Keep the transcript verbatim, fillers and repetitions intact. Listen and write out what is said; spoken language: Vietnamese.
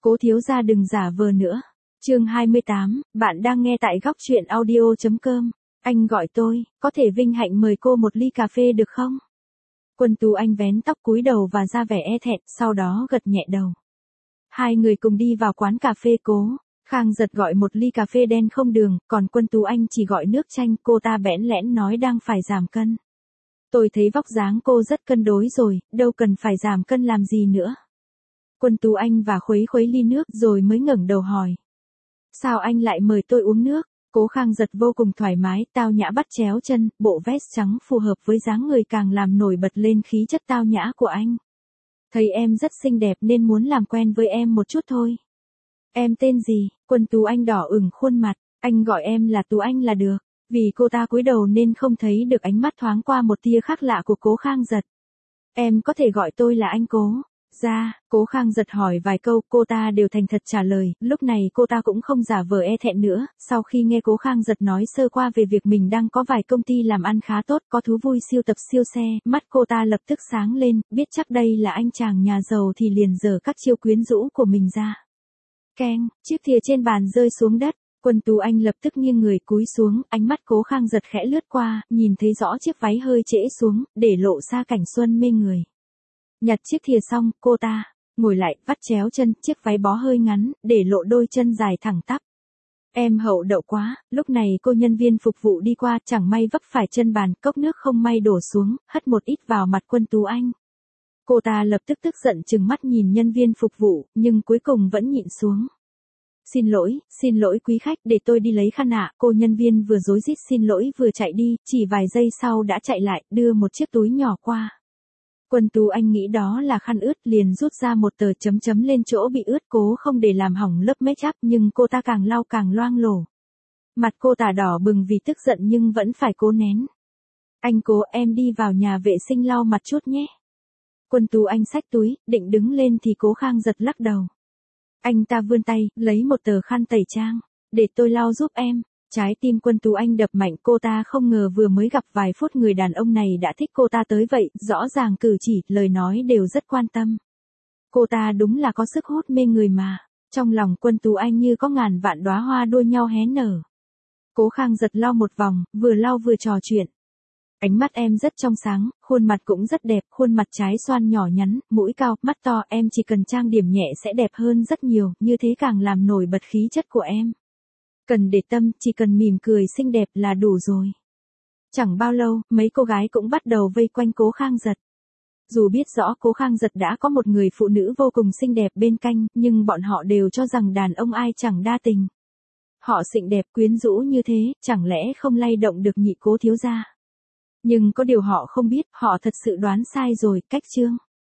Cố thiếu gia đừng giả vờ nữa. Chương hai mươi tám, bạn đang nghe tại góc truyện audio chấm com. Anh gọi tôi, có thể vinh hạnh mời cô một ly cà phê được không? Quân Tú Anh vén tóc cúi đầu và ra vẻ e thẹn, sau đó gật nhẹ đầu. Hai người cùng đi vào quán cà phê. Cố Khang Giật gọi một ly cà phê đen không đường, còn Quân Tú Anh chỉ gọi nước chanh. Cô ta bẽn lẽn nói đang phải giảm cân. Tôi thấy vóc dáng cô rất cân đối rồi, đâu cần phải giảm cân làm gì nữa. Quân Tú Anh và khuấy khuấy ly nước rồi mới ngẩng đầu hỏi. Sao anh lại mời tôi uống nước? Cố Khang Giật vô cùng thoải mái, tao nhã bắt chéo chân, bộ vest trắng phù hợp với dáng người càng làm nổi bật lên khí chất tao nhã của anh. Thấy em rất xinh đẹp nên muốn làm quen với em một chút thôi. Em tên gì? Quân Tú Anh đỏ ửng khuôn mặt, anh gọi em là Tú Anh là được. Vì cô ta cúi đầu nên không thấy được ánh mắt thoáng qua một tia khác lạ của Cố Khang Giật. Em có thể gọi tôi là anh Cố. Ra, Cố Khang Giật hỏi vài câu, cô ta đều thành thật trả lời, lúc này cô ta cũng không giả vờ e thẹn nữa, sau khi nghe Cố Khang Giật nói sơ qua về việc mình đang có vài công ty làm ăn khá tốt, có thú vui siêu tập siêu xe, mắt cô ta lập tức sáng lên, biết chắc đây là anh chàng nhà giàu thì liền giở các chiêu quyến rũ của mình ra. Keng, chiếc thìa trên bàn rơi xuống đất. Quân Tú Anh lập tức nghiêng người cúi xuống, ánh mắt Cố Khang Giật khẽ lướt qua, nhìn thấy rõ chiếc váy hơi trễ xuống, để lộ ra cảnh xuân mê người. Nhặt chiếc thìa xong, cô ta ngồi lại, vắt chéo chân, chiếc váy bó hơi ngắn, để lộ đôi chân dài thẳng tắp. Em hậu đậu quá. Lúc này cô nhân viên phục vụ đi qua, chẳng may vấp phải chân bàn, cốc nước không may đổ xuống, hất một ít vào mặt Quân Tú Anh. Cô ta lập tức tức giận trừng mắt nhìn nhân viên phục vụ, nhưng cuối cùng vẫn nhịn xuống. Xin lỗi, xin lỗi quý khách, để tôi đi lấy khăn ạ. Cô nhân viên vừa rối rít xin lỗi vừa chạy đi, chỉ vài giây sau đã chạy lại, đưa một chiếc túi nhỏ qua. Quân Tú Anh nghĩ đó là khăn ướt, liền rút ra một tờ chấm chấm lên chỗ bị ướt, cố không để làm hỏng lớp make up, nhưng cô ta càng lau càng loang lổ. Mặt cô ta đỏ bừng vì tức giận nhưng vẫn phải cố nén. Anh Cố, em đi vào nhà vệ sinh lau mặt chút nhé. Quân Tú Anh xách túi, định đứng lên thì Cố Khang Giật lắc đầu. Anh ta vươn tay, lấy một tờ khăn tẩy trang. Để tôi lau giúp em. Trái tim Quân Tú Anh đập mạnh, cô ta không ngờ vừa mới gặp vài phút người đàn ông này đã thích cô ta tới vậy, rõ ràng cử chỉ, lời nói đều rất quan tâm. Cô ta đúng là có sức hút mê người mà. Trong lòng Quân Tú Anh như có ngàn vạn đóa hoa đua nhau hé nở. Cố Khang Giật lau một vòng, vừa lau vừa trò chuyện. Ánh mắt em rất trong sáng, khuôn mặt cũng rất đẹp, khuôn mặt trái xoan nhỏ nhắn, mũi cao, mắt to, em chỉ cần trang điểm nhẹ sẽ đẹp hơn rất nhiều, như thế càng làm nổi bật khí chất của em. Cần để tâm, chỉ cần mỉm cười xinh đẹp là đủ rồi. Chẳng bao lâu, mấy cô gái cũng bắt đầu vây quanh Cố Khang Giật. Dù biết rõ Cố Khang Giật đã có một người phụ nữ vô cùng xinh đẹp bên cạnh, nhưng bọn họ đều cho rằng đàn ông ai chẳng đa tình. Họ xinh đẹp quyến rũ như thế, chẳng lẽ không lay động được nhị Cố thiếu gia. Nhưng có điều họ không biết, họ thật sự đoán sai rồi, cách chương.